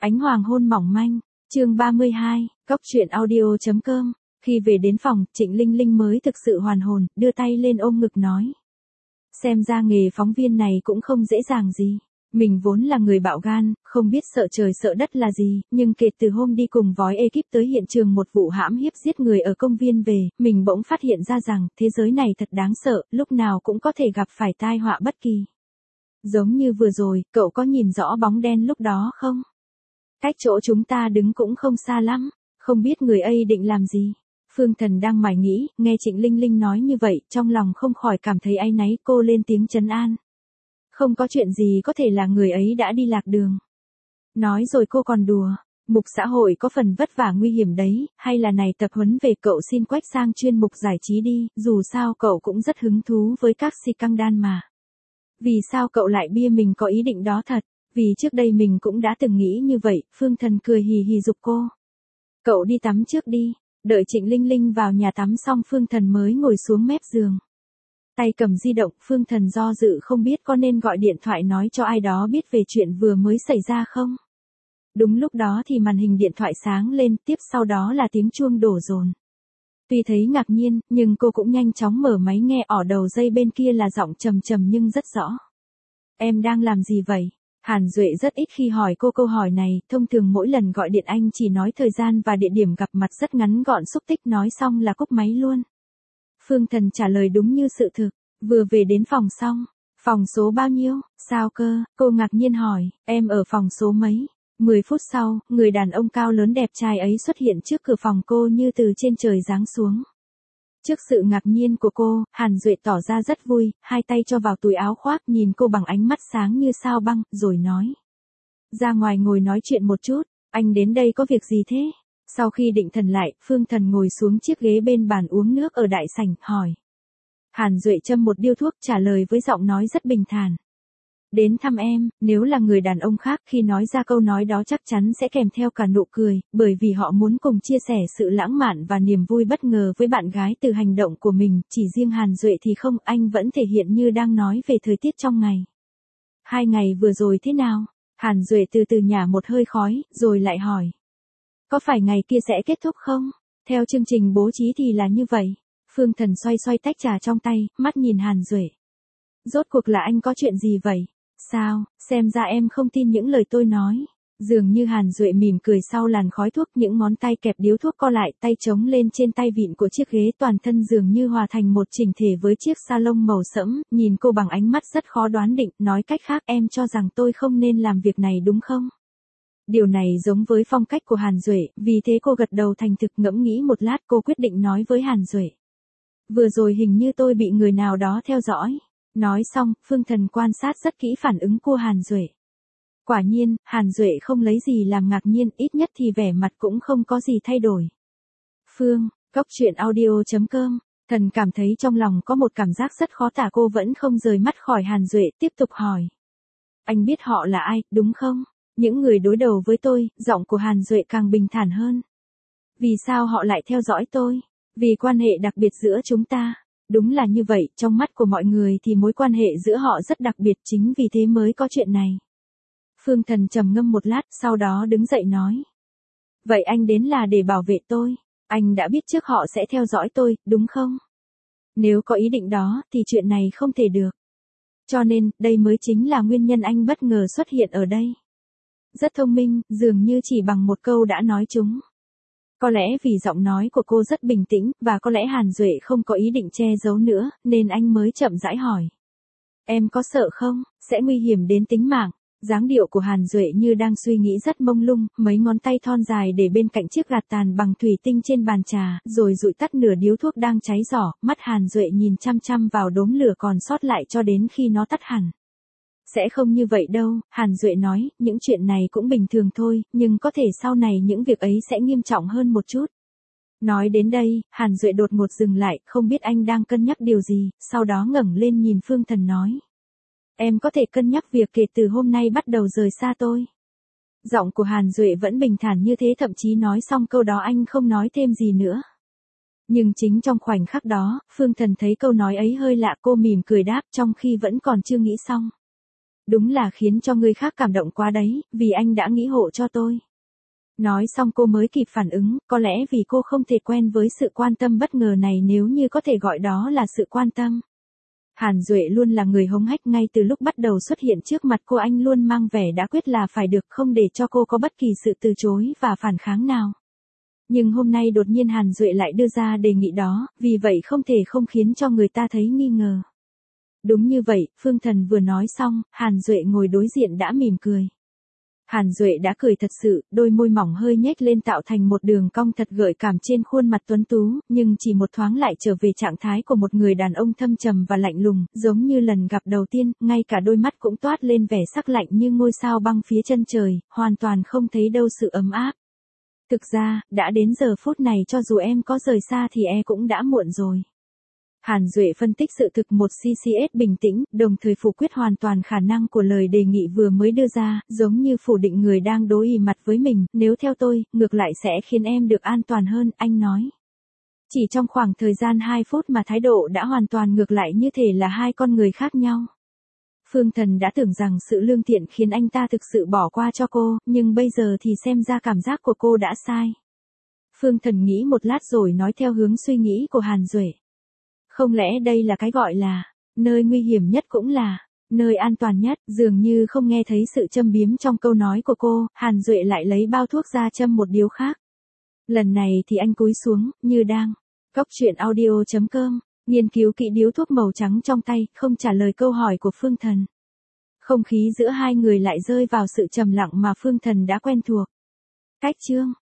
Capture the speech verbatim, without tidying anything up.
Ánh hoàng hôn mỏng manh, chương ba mươi hai, cốc truyện audio chấm com. Khi về đến phòng, Trịnh Linh Linh mới thực sự hoàn hồn, đưa tay lên ôm ngực nói. Xem ra nghề phóng viên này cũng không dễ dàng gì. Mình vốn là người bạo gan, không biết sợ trời sợ đất là gì, nhưng kể từ hôm đi cùng vói ekip tới hiện trường một vụ hãm hiếp giết người ở công viên về, mình bỗng phát hiện ra rằng, thế giới này thật đáng sợ, lúc nào cũng có thể gặp phải tai họa bất kỳ. Giống như vừa rồi, cậu có nhìn rõ bóng đen lúc đó không? Cách chỗ chúng ta đứng cũng không xa lắm, không biết người ấy định làm gì. Phương Thần đang mải nghĩ, nghe Trịnh Linh Linh nói như vậy, trong lòng không khỏi cảm thấy áy náy, cô lên tiếng trấn an. Không có chuyện gì có thể là người ấy đã đi lạc đường. Nói rồi cô còn đùa, mục xã hội có phần vất vả nguy hiểm đấy, hay là này tập huấn về cậu xin quách sang chuyên mục giải trí đi, dù sao cậu cũng rất hứng thú với các si căng đan mà. Vì sao cậu lại bia mình có ý định đó thật? Vì trước đây mình cũng đã từng nghĩ như vậy, Phương Thần cười hì hì giục cô. Cậu đi tắm trước đi, đợi Trịnh Linh Linh vào nhà tắm xong Phương Thần mới ngồi xuống mép giường. Tay cầm di động, Phương Thần do dự không biết có nên gọi điện thoại nói cho ai đó biết về chuyện vừa mới xảy ra không. Đúng lúc đó thì màn hình điện thoại sáng lên, tiếp sau đó là tiếng chuông đổ dồn. Tuy thấy ngạc nhiên, nhưng cô cũng nhanh chóng mở máy nghe, ở đầu dây bên kia là giọng trầm trầm nhưng rất rõ. Em đang làm gì vậy? Hàn Duệ rất ít khi hỏi cô câu hỏi này, thông thường mỗi lần gọi điện anh chỉ nói thời gian và địa điểm gặp mặt rất ngắn gọn xúc tích, nói xong là cúp máy luôn. Phương Thần trả lời đúng như sự thực, vừa về đến phòng xong. Phòng số bao nhiêu? Sao cơ? Cô ngạc nhiên hỏi, em ở phòng số mấy? Mười phút sau, người đàn ông cao lớn đẹp trai ấy xuất hiện trước cửa phòng cô như từ trên trời giáng xuống. Trước sự ngạc nhiên của cô, Hàn Duệ tỏ ra rất vui, hai tay cho vào túi áo khoác nhìn cô bằng ánh mắt sáng như sao băng, rồi nói. Ra ngoài ngồi nói chuyện một chút, anh đến đây có việc gì thế? Sau khi định thần lại, Phương Thần ngồi xuống chiếc ghế bên bàn uống nước ở đại sảnh, hỏi. Hàn Duệ châm một điếu thuốc trả lời với giọng nói rất bình thản. Đến thăm em, nếu là người đàn ông khác khi nói ra câu nói đó chắc chắn sẽ kèm theo cả nụ cười, bởi vì họ muốn cùng chia sẻ sự lãng mạn và niềm vui bất ngờ với bạn gái từ hành động của mình, chỉ riêng Hàn Duệ thì không, anh vẫn thể hiện như đang nói về thời tiết trong ngày. Hai ngày vừa rồi thế nào? Hàn Duệ từ từ nhả một hơi khói, rồi lại hỏi. Có phải ngày kia sẽ kết thúc không? Theo chương trình bố trí thì là như vậy. Phương Thần xoay xoay tách trà trong tay, mắt nhìn Hàn Duệ. Rốt cuộc là anh có chuyện gì vậy? Sao, xem ra em không tin những lời tôi nói. Dường như Hàn Duệ mỉm cười sau làn khói thuốc, những ngón tay kẹp điếu thuốc co lại, tay trống lên trên tay vịn của chiếc ghế, toàn thân dường như hòa thành một chỉnh thể với chiếc sa lông màu sẫm, nhìn cô bằng ánh mắt rất khó đoán định, nói cách khác em cho rằng tôi không nên làm việc này đúng không? Điều này giống với phong cách của Hàn Duệ, vì thế cô gật đầu thành thực, ngẫm nghĩ một lát cô quyết định nói với Hàn Duệ. Vừa rồi hình như tôi bị người nào đó theo dõi. Nói xong, Phương Thần quan sát rất kỹ phản ứng của Hàn Duệ. Quả nhiên, Hàn Duệ không lấy gì làm ngạc nhiên, ít nhất thì vẻ mặt cũng không có gì thay đổi. Phương, cốc truyện audio chấm com, Thần cảm thấy trong lòng có một cảm giác rất khó tả, cô vẫn không rời mắt khỏi Hàn Duệ, tiếp tục hỏi. Anh biết họ là ai, đúng không? Những người đối đầu với tôi, giọng của Hàn Duệ càng bình thản hơn. Vì sao họ lại theo dõi tôi? Vì quan hệ đặc biệt giữa chúng ta. Đúng là như vậy, trong mắt của mọi người thì mối quan hệ giữa họ rất đặc biệt, chính vì thế mới có chuyện này. Phương Thần trầm ngâm một lát, sau đó đứng dậy nói. Vậy anh đến là để bảo vệ tôi. Anh đã biết trước họ sẽ theo dõi tôi, đúng không? Nếu có ý định đó, thì chuyện này không thể được. Cho nên, đây mới chính là nguyên nhân anh bất ngờ xuất hiện ở đây. Rất thông minh, dường như chỉ bằng một câu đã nói chúng. Có lẽ vì giọng nói của cô rất bình tĩnh, và có lẽ Hàn Duệ không có ý định che giấu nữa, nên anh mới chậm rãi hỏi. Em có sợ không? Sẽ nguy hiểm đến tính mạng. Dáng điệu của Hàn Duệ như đang suy nghĩ rất mông lung, mấy ngón tay thon dài để bên cạnh chiếc gạt tàn bằng thủy tinh trên bàn trà, rồi dụi tắt nửa điếu thuốc đang cháy giỏ, mắt Hàn Duệ nhìn chăm chăm vào đốm lửa còn sót lại cho đến khi nó tắt hẳn. Sẽ không như vậy đâu, Hàn Duệ nói, những chuyện này cũng bình thường thôi, nhưng có thể sau này những việc ấy sẽ nghiêm trọng hơn một chút. Nói đến đây, Hàn Duệ đột ngột dừng lại, không biết anh đang cân nhắc điều gì, sau đó ngẩng lên nhìn Phương Thần nói. Em có thể cân nhắc việc kể từ hôm nay bắt đầu rời xa tôi. Giọng của Hàn Duệ vẫn bình thản như thế, thậm chí nói xong câu đó anh không nói thêm gì nữa. Nhưng chính trong khoảnh khắc đó, Phương Thần thấy câu nói ấy hơi lạ, cô mỉm cười đáp trong khi vẫn còn chưa nghĩ xong. Đúng là khiến cho người khác cảm động quá đấy, vì anh đã nghĩ hộ cho tôi. Nói xong cô mới kịp phản ứng, có lẽ vì cô không thể quen với sự quan tâm bất ngờ này nếu như có thể gọi đó là sự quan tâm. Hàn Duệ luôn là người hống hách, ngay từ lúc bắt đầu xuất hiện trước mặt cô anh luôn mang vẻ đã quyết là phải được, không để cho cô có bất kỳ sự từ chối và phản kháng nào. Nhưng hôm nay đột nhiên Hàn Duệ lại đưa ra đề nghị đó, vì vậy không thể không khiến cho người ta thấy nghi ngờ. Đúng như vậy, Phương Thần vừa nói xong, Hàn Duệ ngồi đối diện đã mỉm cười. Hàn Duệ đã cười thật sự, đôi môi mỏng hơi nhếch lên tạo thành một đường cong thật gợi cảm trên khuôn mặt tuấn tú, nhưng chỉ một thoáng lại trở về trạng thái của một người đàn ông thâm trầm và lạnh lùng, giống như lần gặp đầu tiên, ngay cả đôi mắt cũng toát lên vẻ sắc lạnh như ngôi sao băng phía chân trời, hoàn toàn không thấy đâu sự ấm áp. Thực ra, đã đến giờ phút này cho dù em có rời xa thì e cũng đã muộn rồi. Hàn Duệ phân tích sự thực một xê xê ét bình tĩnh, đồng thời phủ quyết hoàn toàn khả năng của lời đề nghị vừa mới đưa ra, giống như phủ định người đang đối ì mặt với mình, nếu theo tôi, ngược lại sẽ khiến em được an toàn hơn, anh nói. Chỉ trong khoảng thời gian hai phút mà thái độ đã hoàn toàn ngược lại, như thể là hai con người khác nhau. Phương Thần đã tưởng rằng sự lương thiện khiến anh ta thực sự bỏ qua cho cô, nhưng bây giờ thì xem ra cảm giác của cô đã sai. Phương Thần nghĩ một lát rồi nói theo hướng suy nghĩ của Hàn Duệ. Không lẽ đây là cái gọi là, nơi nguy hiểm nhất cũng là, nơi an toàn nhất, dường như không nghe thấy sự châm biếm trong câu nói của cô, Hàn Duệ lại lấy bao thuốc ra châm một điếu khác. Lần này thì anh cúi xuống, như đang, cóc truyện audio chấm com, nghiên cứu kỹ điếu thuốc màu trắng trong tay, không trả lời câu hỏi của Phương Thần. Không khí giữa hai người lại rơi vào sự trầm lặng mà Phương Thần đã quen thuộc. Cách chương